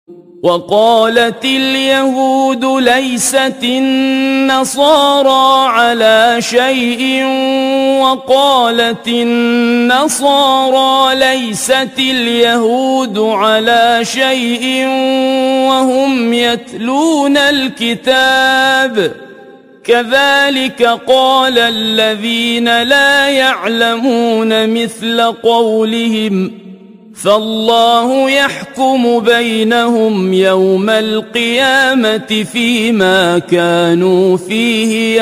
وقالت اليهود ليست النصارى على شيء وقالت النصارى ليست اليهود على شيء وهم يتلون الكتاب كذلك قال الذين لا يعلمون مثل قولهم فالله يحكم بينهم يوم القيامة فيما كانوا فيه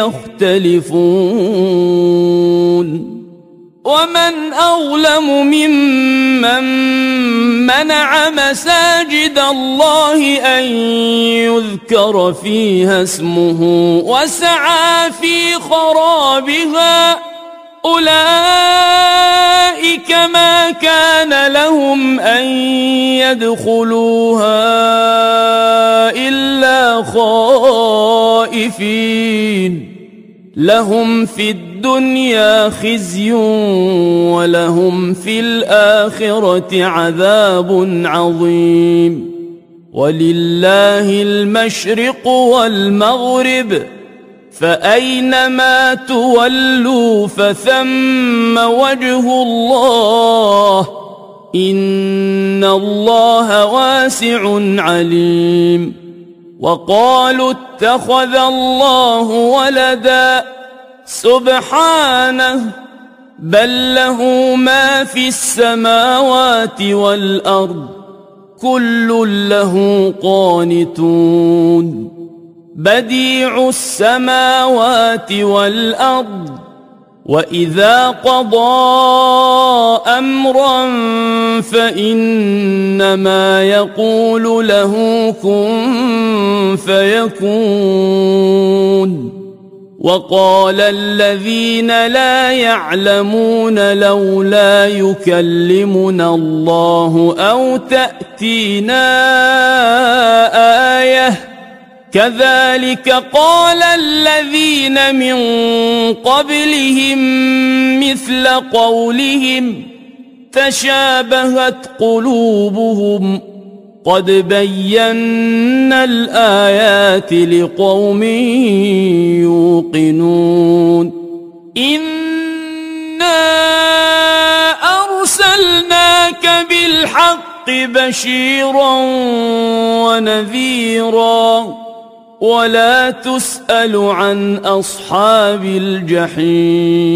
يختلفون ومن أظلم ممن منع مساجد الله أن يذكر فيها اسمه وسعى في خرابها أولئك ما كان لهم أن يدخلوها إلا خائفين لهم في الدنيا خزي ولهم في الآخرة عذاب عظيم ولله المشرق والمغرب فأينما تولوا فثم وجه الله إن الله واسع عليم وقالوا اتخذ الله ولدا سبحانه بل له ما في السماوات والأرض كل له قانتون بديع السماوات والأرض وإذا قضى أمرا فإنما يقول له كن فيكون وقال الذين لا يعلمون لولا يكلمنا الله أو تأتينا آية كذلك قال الذين من قبلهم مثل قولهم تشابهت قلوبهم قد بينا الآيات لقوم يوقنون إنا أرسلناك بالحق بشيرا ونذيرا ولا تسأل عن أصحاب الجحيم